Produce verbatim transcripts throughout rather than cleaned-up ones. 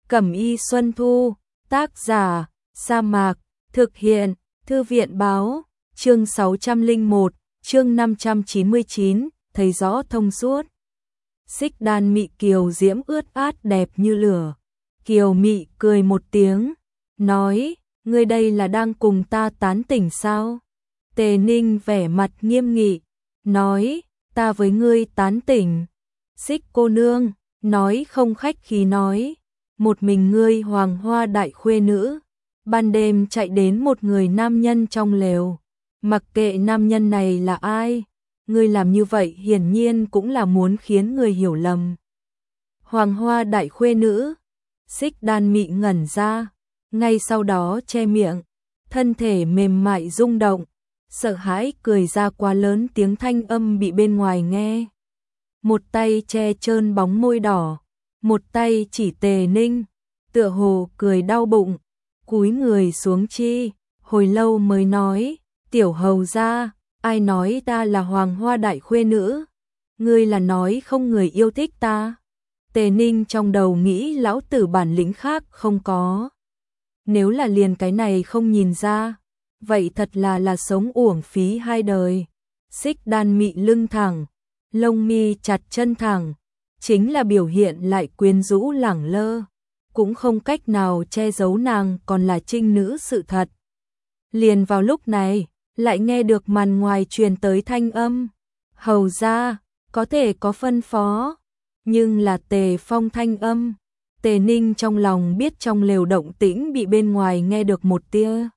Cẩm y Xuân Thu, tác giả, Sa Mạc, thực hiện, Thư viện báo, chương sáu trăm lẻ một, chương năm trăm chín mươi chín, thấy rõ thông suốt. Xích Đan Mị kiều diễm ướt át đẹp như lửa. Kiều Mị cười một tiếng, nói, ngươi đây là đang cùng ta tán tỉnh sao? Tề Ninh vẻ mặt nghiêm nghị, nói, ta với ngươi tán tỉnh. Xích cô nương, nói không khách khí nói, một mình ngươi hoàng hoa đại khuê nữ, ban đêm chạy đến một người nam nhân trong lều, mặc kệ nam nhân này là ai, ngươi làm như vậy hiển nhiên cũng là muốn khiến người hiểu lầm. Hoàng hoa đại khuê nữ, Xích Đan Mị ngẩn ra, ngay sau đó che miệng, thân thể mềm mại rung động, sợ hãi cười ra quá lớn, tiếng thanh âm bị bên ngoài nghe. Một tay che trơn bóng môi đỏ, một tay chỉ Tề Ninh, tựa hồ cười đau bụng, cúi người xuống chi, hồi lâu mới nói, tiểu hầu gia, ai nói ta là hoàng hoa đại khuê nữ? Ngươi là nói không người yêu thích ta? Tề Ninh trong đầu nghĩ lão tử bản lĩnh khác không có. Nếu là liền cái này không nhìn ra, vậy thật là là sống uổng phí hai đời. Xích Đan Mị lưng thẳng, lông mi chặt chân thẳng, chính là biểu hiện lại quyến rũ lẳng lơ, cũng không cách nào che giấu nàng còn là trinh nữ sự thật. Liền vào lúc này, lại nghe được màn ngoài truyền tới thanh âm, hầu gia, có thể có phân phó, nhưng là Tề Phong thanh âm. Tề Ninh trong lòng biết trong lều động tĩnh bị bên ngoài nghe được một tia.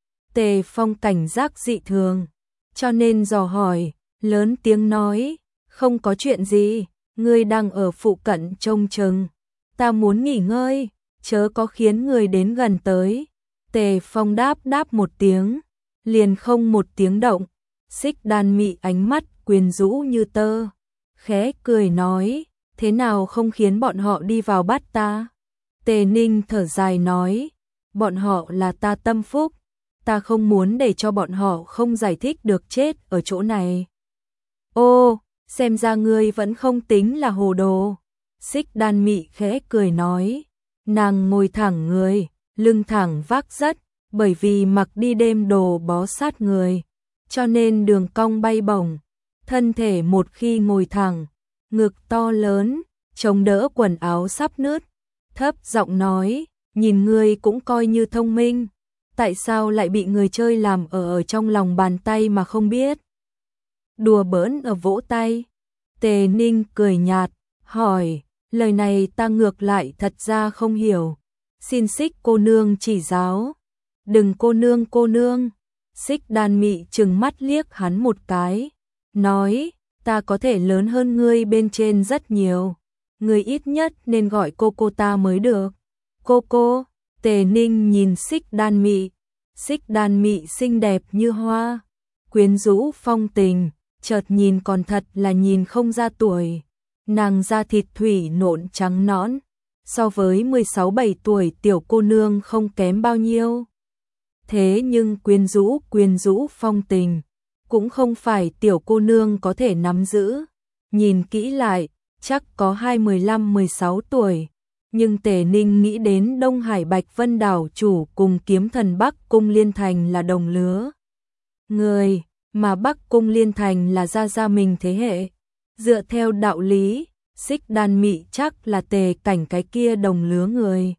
Tề Phong cảnh giác dị thường, cho nên dò hỏi, lớn tiếng nói, không có chuyện gì, ngươi đang ở phụ cận trông chừng, ta muốn nghỉ ngơi, chớ có khiến người đến gần tới. Tề Phong đáp đáp một tiếng, liền không một tiếng động. Xích Đan Mị ánh mắt quyến rũ như tơ, khẽ cười nói, thế nào không khiến bọn họ đi vào bắt ta? Tề Ninh thở dài nói, bọn họ là ta tâm phúc, ta không muốn để cho bọn họ không giải thích được chết ở chỗ này. Ô, xem ra ngươi vẫn không tính là hồ đồ. Xích Đan Mị khẽ cười nói, nàng ngồi thẳng người, lưng thẳng vác rất, bởi vì mặc đi đêm đồ bó sát người, cho nên đường cong bay bổng, thân thể một khi ngồi thẳng, ngực to lớn, chống đỡ quần áo sắp nứt, thấp giọng nói, nhìn ngươi cũng coi như thông minh, tại sao lại bị người chơi làm ở ở trong lòng bàn tay mà không biết? Đùa bỡn ở vỗ tay. Tề Ninh cười nhạt, hỏi, lời này ta ngược lại thật ra không hiểu, xin Xích cô nương chỉ giáo. Đừng cô nương cô nương. Xích Đan Mị trừng mắt liếc hắn một cái, nói, ta có thể lớn hơn ngươi bên trên rất nhiều, ngươi ít nhất nên gọi cô cô ta mới được. Cô cô. Tề Ninh nhìn Xích Đan Mị, Xích Đan Mị xinh đẹp như hoa, quyến rũ phong tình, chợt nhìn còn thật là nhìn không ra tuổi. Nàng da thịt thủy nộn trắng nõn, so với mười sáu bảy tuổi tiểu cô nương không kém bao nhiêu. Thế nhưng quyến rũ quyến rũ phong tình, cũng không phải tiểu cô nương có thể nắm giữ. Nhìn kỹ lại, chắc có hai mười lăm mười sáu tuổi. Nhưng Tề Ninh nghĩ đến Đông Hải Bạch Vân đảo chủ cùng kiếm thần Bắc Cung Liên Thành là đồng lứa người, mà Bắc Cung Liên Thành là gia gia mình thế hệ. Dựa theo đạo lý, Xích Đan Mị chắc là Tề Cảnh cái kia đồng lứa người.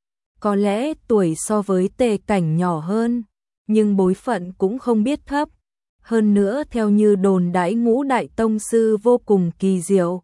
Có lẽ tuổi so với Tề Cảnh nhỏ hơn, nhưng bối phận cũng không biết thấp. Hơn nữa theo như đồn đãi Ngũ đại tông sư vô cùng kỳ diệu.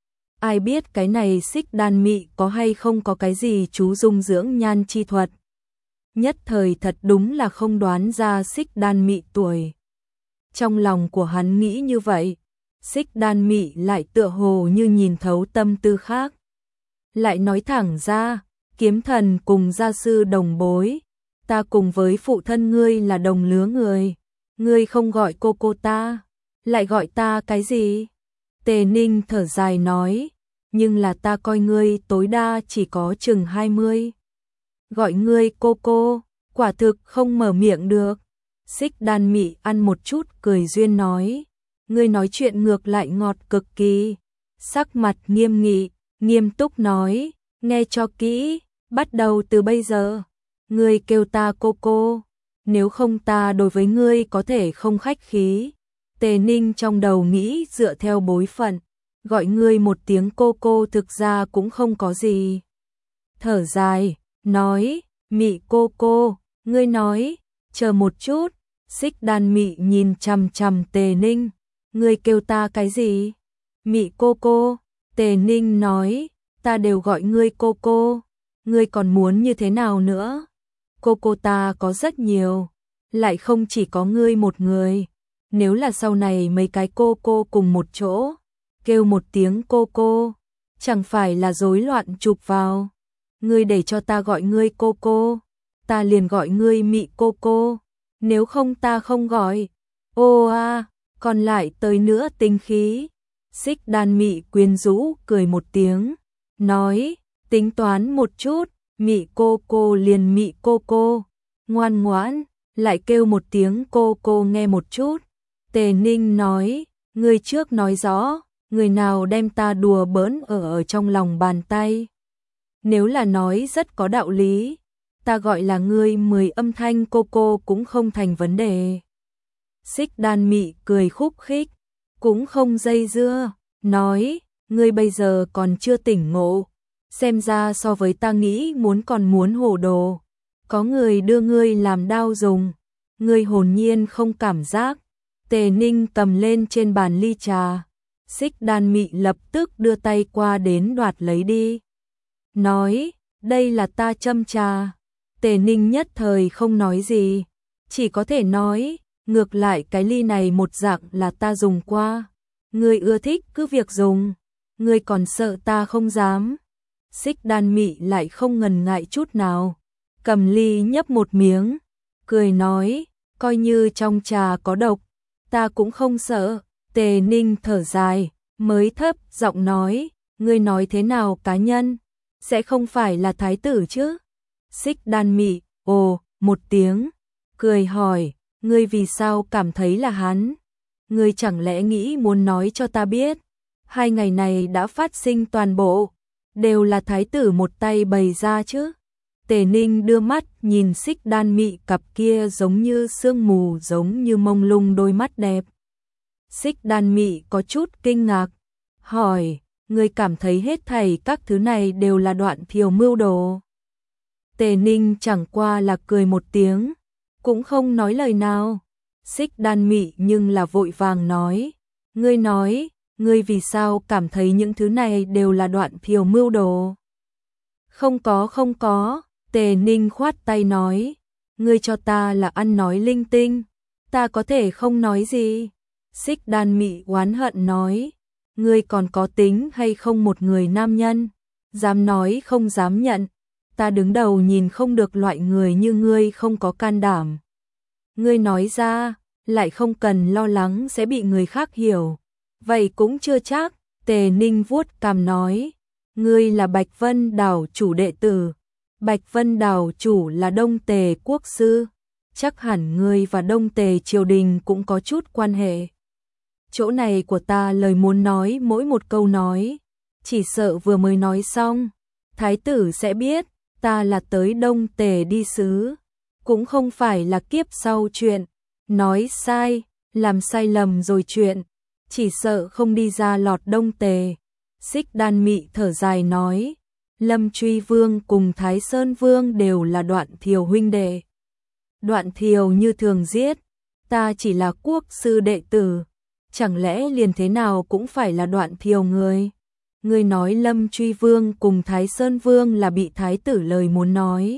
Ai biết cái này Xích Đan Mị có hay không có cái gì chú dung dưỡng nhan chi thuật. Nhất thời thật đúng là không đoán ra Xích Đan Mị tuổi. Trong lòng của hắn nghĩ như vậy, Xích Đan Mị lại tựa hồ như nhìn thấu tâm tư khác. Lại nói thẳng ra, kiếm thần cùng gia sư đồng bối, ta cùng với phụ thân ngươi là đồng lứa người, ngươi không gọi cô cô ta, lại gọi ta cái gì? Tề Ninh thở dài nói, nhưng là ta coi ngươi tối đa chỉ có chừng hai mươi. Gọi ngươi cô cô, quả thực không mở miệng được. Xích Đan Mị ăn một chút cười duyên nói, ngươi nói chuyện ngược lại ngọt cực kỳ. Sắc mặt nghiêm nghị, nghiêm túc nói, nghe cho kỹ, bắt đầu từ bây giờ, ngươi kêu ta cô cô, nếu không ta đối với ngươi có thể không khách khí. Tề Ninh trong đầu nghĩ dựa theo bối phận, gọi ngươi một tiếng cô cô thực ra cũng không có gì. Thở dài, nói, Mị cô cô, ngươi nói, chờ một chút. Xích Đan Mị nhìn chằm chằm Tề Ninh, ngươi kêu ta cái gì? Mị cô cô. Tề Ninh nói, ta đều gọi ngươi cô cô, ngươi còn muốn như thế nào nữa? Cô cô ta có rất nhiều, lại không chỉ có ngươi một người. Nếu là sau này mấy cái cô cô cùng một chỗ, kêu một tiếng cô cô, chẳng phải là rối loạn chụp vào. Ngươi để cho ta gọi ngươi cô cô, ta liền gọi ngươi Mị cô cô, nếu không ta không gọi. Ô a, còn lại tới nữa tính khí. Xích Đan Mị quyến rũ cười một tiếng, nói, tính toán một chút, Mị cô cô liền Mị cô cô, ngoan ngoãn, lại kêu một tiếng cô cô nghe một chút. Tề Ninh nói, người trước nói rõ, người nào đem ta đùa bỡn ở ở trong lòng bàn tay. Nếu là nói rất có đạo lý, ta gọi là ngươi mười âm thanh cô cô cũng không thành vấn đề. Xích Đan Mị cười khúc khích, cũng không dây dưa, nói, ngươi bây giờ còn chưa tỉnh ngộ, xem ra so với ta nghĩ muốn còn muốn hồ đồ. Có người đưa ngươi làm đao dùng, ngươi hồn nhiên không cảm giác. Tề Ninh cầm lên trên bàn ly trà, Xích Đan Mị lập tức đưa tay qua đến đoạt lấy đi. Nói, đây là ta châm trà. Tề Ninh nhất thời không nói gì, chỉ có thể nói, ngược lại cái ly này một dạng là ta dùng qua. Ngươi ưa thích cứ việc dùng, ngươi còn sợ ta không dám. Xích Đan Mị lại không ngần ngại chút nào, cầm ly nhấp một miếng, cười nói, coi như trong trà có độc, ta cũng không sợ. Tề Ninh thở dài, mới thấp giọng nói, ngươi nói thế nào cá nhân, sẽ không phải là thái tử chứ? Xích Đan Mị, ồ, một tiếng, cười hỏi, ngươi vì sao cảm thấy là hắn? Ngươi chẳng lẽ nghĩ muốn nói cho ta biết, hai ngày này đã phát sinh toàn bộ, đều là thái tử một tay bày ra chứ? Tề Ninh đưa mắt nhìn Xích Đan Mị cặp kia giống như sương mù giống như mông lung đôi mắt đẹp. Xích Đan Mị có chút kinh ngạc, hỏi, ngươi cảm thấy hết thảy các thứ này đều là Đoạn Thiều mưu đồ? Tề Ninh chẳng qua là cười một tiếng, cũng không nói lời nào. Xích Đan Mị nhưng là vội vàng nói, ngươi nói, ngươi vì sao cảm thấy những thứ này đều là Đoạn Thiều mưu đồ? Không có không có, Tề Ninh khoát tay nói, ngươi cho ta là ăn nói linh tinh, ta có thể không nói gì. Xích Đan Mị oán hận nói, ngươi còn có tính hay không một người nam nhân, dám nói không dám nhận, ta đứng đầu nhìn không được loại người như ngươi không có can đảm. Ngươi nói ra, lại không cần lo lắng sẽ bị người khác hiểu, vậy cũng chưa chắc. Tề Ninh vuốt cằm nói, ngươi là Bạch Vân đảo chủ đệ tử, Bạch Vân đảo chủ là Đông Tề quốc sư, chắc hẳn ngươi và Đông Tề triều đình cũng có chút quan hệ. Chỗ này của ta lời muốn nói mỗi một câu nói, chỉ sợ vừa mới nói xong, thái tử sẽ biết ta là tới Đông Tề đi sứ, cũng không phải là kiếp sau chuyện. Nói sai, làm sai lầm rồi chuyện, chỉ sợ không đi ra lọt Đông Tề. Xích Đan Mị thở dài nói, Lâm Truy Vương cùng Thái Sơn Vương đều là Đoạn Thiều huynh đệ. Đoạn Thiều như thường giết, ta chỉ là quốc sư đệ tử, chẳng lẽ liền thế nào cũng phải là Đoạn Thiều người? Ngươi nói Lâm Truy Vương cùng Thái Sơn Vương là bị thái tử lời muốn nói.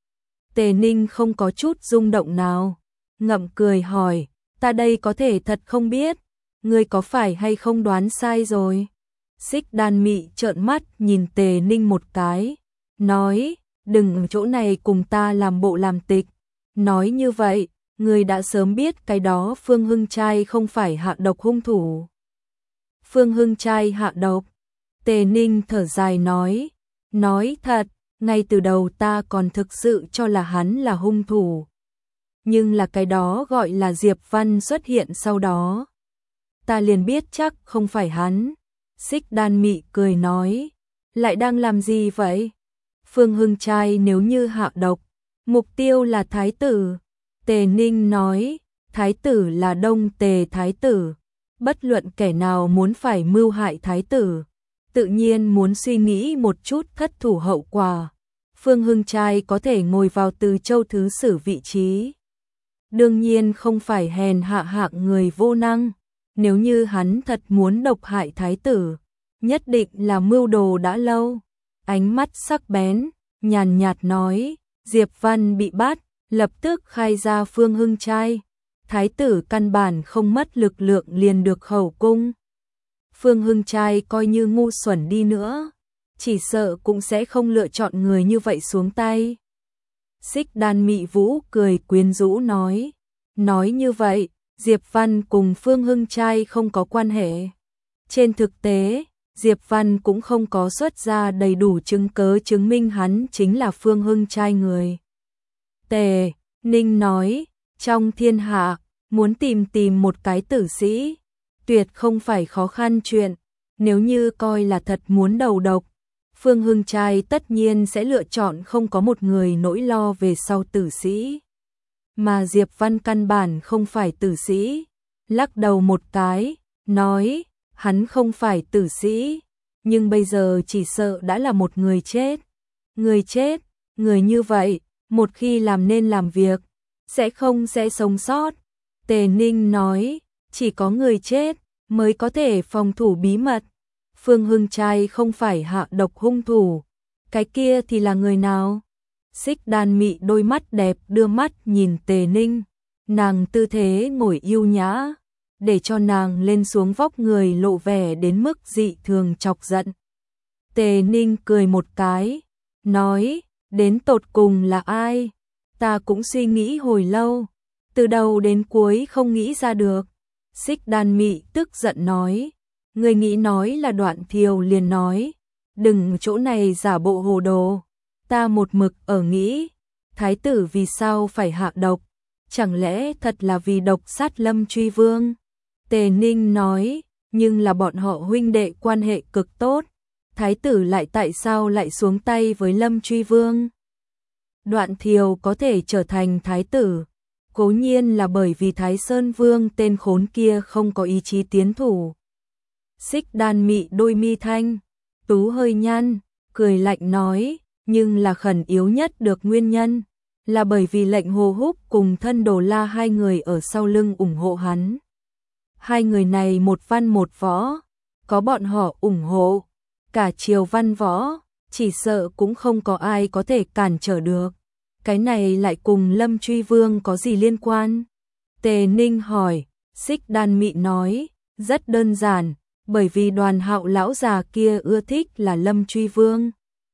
Tề Ninh không có chút rung động nào, ngậm cười hỏi, ta đây có thể thật không biết, ngươi có phải hay không đoán sai rồi? Xích Đan Mị trợn mắt nhìn Tề Ninh một cái, nói, đừng ở chỗ này cùng ta làm bộ làm tịch, nói như vậy, ngươi đã sớm biết cái đó Phương Hưng Trai không phải hạ độc hung thủ. Phương Hưng Trai hạ độc? Tề Ninh thở dài nói, nói thật, ngay từ đầu ta còn thực sự cho là hắn là hung thủ. Nhưng là cái đó gọi là Diệp Văn xuất hiện sau đó, ta liền biết chắc không phải hắn. Xích Đan Mị cười nói, lại đang làm gì vậy? Phương Hưng trai nếu như hạ độc, mục tiêu là thái tử. Tề Ninh nói, thái tử là Đông Tề thái tử, bất luận kẻ nào muốn phải mưu hại thái tử, tự nhiên muốn suy nghĩ một chút thất thủ hậu quả. Phương Hưng trai có thể ngồi vào Từ Châu thứ sử vị trí, đương nhiên không phải hèn hạ hạng người vô năng. Nếu như hắn thật muốn độc hại thái tử, nhất định là mưu đồ đã lâu. Ánh mắt sắc bén, nhàn nhạt nói, Diệp Văn bị bắt, lập tức khai ra Phương Hưng trai. Thái tử căn bản không mất lực lượng liền được khẩu cung. Phương Hưng trai coi như ngu xuẩn đi nữa, chỉ sợ cũng sẽ không lựa chọn người như vậy xuống tay. Xích Đan Mị Vũ cười quyến rũ nói, nói như vậy, Diệp Văn cùng Phương Hưng trai không có quan hệ. Trên thực tế, Diệp Văn cũng không có xuất ra đầy đủ chứng cớ chứng minh hắn chính là Phương Hưng trai người. Tề Ninh nói, trong thiên hạ, muốn tìm tìm một cái tử sĩ, tuyệt không phải khó khăn chuyện. Nếu như coi là thật muốn đầu độc, Phương Hưng trai tất nhiên sẽ lựa chọn không có một người nỗi lo về sau tử sĩ. Mà Diệp Văn căn bản không phải tử sĩ, lắc đầu một cái, nói, hắn không phải tử sĩ, nhưng bây giờ chỉ sợ đã là một người chết. Người chết, người như vậy, một khi làm nên làm việc, sẽ không sẽ sống sót. Tề Ninh nói, chỉ có người chết mới có thể phòng thủ bí mật. Phương Hưng trai không phải hạ độc hung thủ, cái kia thì là người nào? Xích Đan Mị đôi mắt đẹp đưa mắt nhìn Tề Ninh, nàng tư thế ngồi yêu nhã, để cho nàng lên xuống vóc người lộ vẻ đến mức dị thường chọc giận. Tề Ninh cười một cái, nói, đến tột cùng là ai? Ta cũng suy nghĩ hồi lâu, từ đầu đến cuối không nghĩ ra được. Xích Đan Mị tức giận nói, người nghĩ nói là Đoạn Thiều liền nói, đừng chỗ này giả bộ hồ đồ. Ta một mực ở nghĩ, thái tử vì sao phải hạ độc, chẳng lẽ thật là vì độc sát Lâm Truy Vương? Tề Ninh nói, nhưng là bọn họ huynh đệ quan hệ cực tốt, thái tử lại tại sao lại xuống tay với Lâm Truy Vương? Đoạn Thiều có thể trở thành thái tử, cố nhiên là bởi vì Thái Sơn Vương tên khốn kia không có ý chí tiến thủ. Xích Đan Mị đôi mi thanh tú hơi nhăn, cười lạnh nói, nhưng là khẩn yếu nhất được nguyên nhân, là bởi vì lệnh Hồ Húc cùng Thân Đồ La hai người ở sau lưng ủng hộ hắn. Hai người này một văn một võ, có bọn họ ủng hộ, cả triều văn võ, chỉ sợ cũng không có ai có thể cản trở được. Cái này lại cùng Lâm Truy Vương có gì liên quan? Tề Ninh hỏi. Xích Đan Mị nói, rất đơn giản, bởi vì Đoàn Hạo lão già kia ưa thích là Lâm Truy Vương,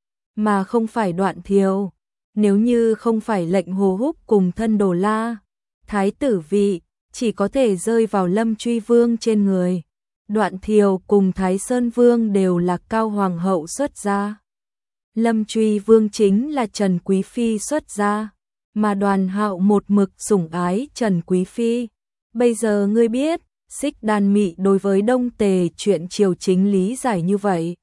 mà không phải Đoạn Thiều. Nếu như không phải lệnh Hồ Húc cùng Thân Đồ La, thái tử vị chỉ có thể rơi vào Lâm Truy Vương trên người. Đoạn Thiều cùng Thái Sơn Vương đều là Cao Hoàng hậu xuất gia, Lâm Truy Vương chính là Trần Quý Phi xuất gia, mà Đoàn Hạo một mực sủng ái Trần Quý Phi. Bây giờ ngươi biết, Xích Đan Mị đối với Đông Tề chuyện triều chính lý giải như vậy.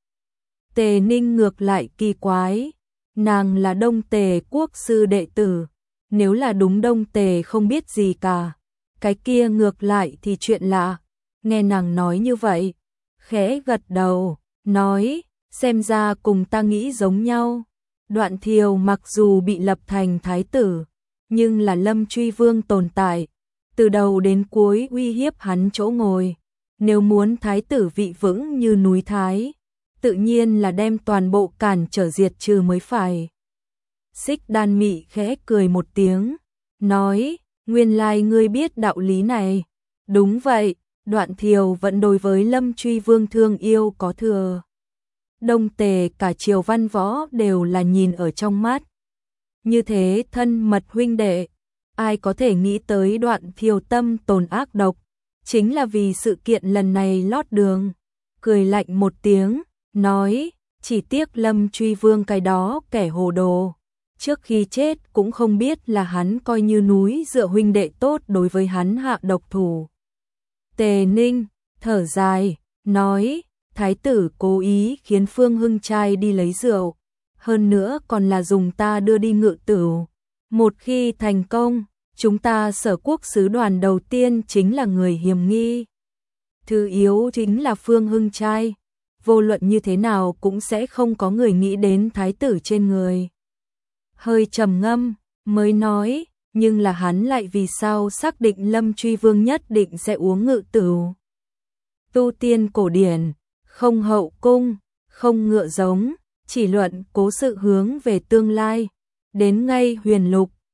Tề Ninh ngược lại kỳ quái, nàng là Đông Tề quốc sư đệ tử, nếu là đúng Đông Tề không biết gì cả, cái kia ngược lại thì chuyện lạ. Nghe nàng nói như vậy, khẽ gật đầu, nói, xem ra cùng ta nghĩ giống nhau. Đoạn Thiều mặc dù bị lập thành thái tử, nhưng là Lâm Truy Vương tồn tại, từ đầu đến cuối uy hiếp hắn chỗ ngồi. Nếu muốn thái tử vị vững như núi Thái, tự nhiên là đem toàn bộ cản trở diệt trừ mới phải. Xích Đan Mị khẽ cười một tiếng, nói, nguyên lai ngươi biết đạo lý này. Đúng vậy, Đoạn Thiều vẫn đối với Lâm Truy Vương thương yêu có thừa. Đông Tề cả triều văn võ đều là nhìn ở trong mắt. Như thế thân mật huynh đệ, ai có thể nghĩ tới Đoạn Thiều tâm tồn ác độc, chính là vì sự kiện lần này lót đường. Cười lạnh một tiếng, nói, chỉ tiếc Lâm Truy Vương cái đó kẻ hồ đồ, trước khi chết cũng không biết là hắn coi như núi dựa huynh đệ tốt đối với hắn hạ độc thủ. Tề Ninh thở dài, nói, thái tử cố ý khiến Phương Hưng trai đi lấy rượu, hơn nữa còn là dùng ta đưa đi ngự tửu. Một khi thành công, chúng ta Sở Quốc sứ đoàn đầu tiên chính là người hiểm nghi. Thứ yếu chính là Phương Hưng trai, vô luận như thế nào cũng sẽ không có người nghĩ đến thái tử trên người. Hơi trầm ngâm, mới nói, nhưng là hắn lại vì sao xác định Lâm Truy Vương nhất định sẽ uống ngự tửu. Tu tiên cổ điển, không hậu cung, không ngựa giống, chỉ luận cố sự hướng về tương lai. Đến ngay huyền lục,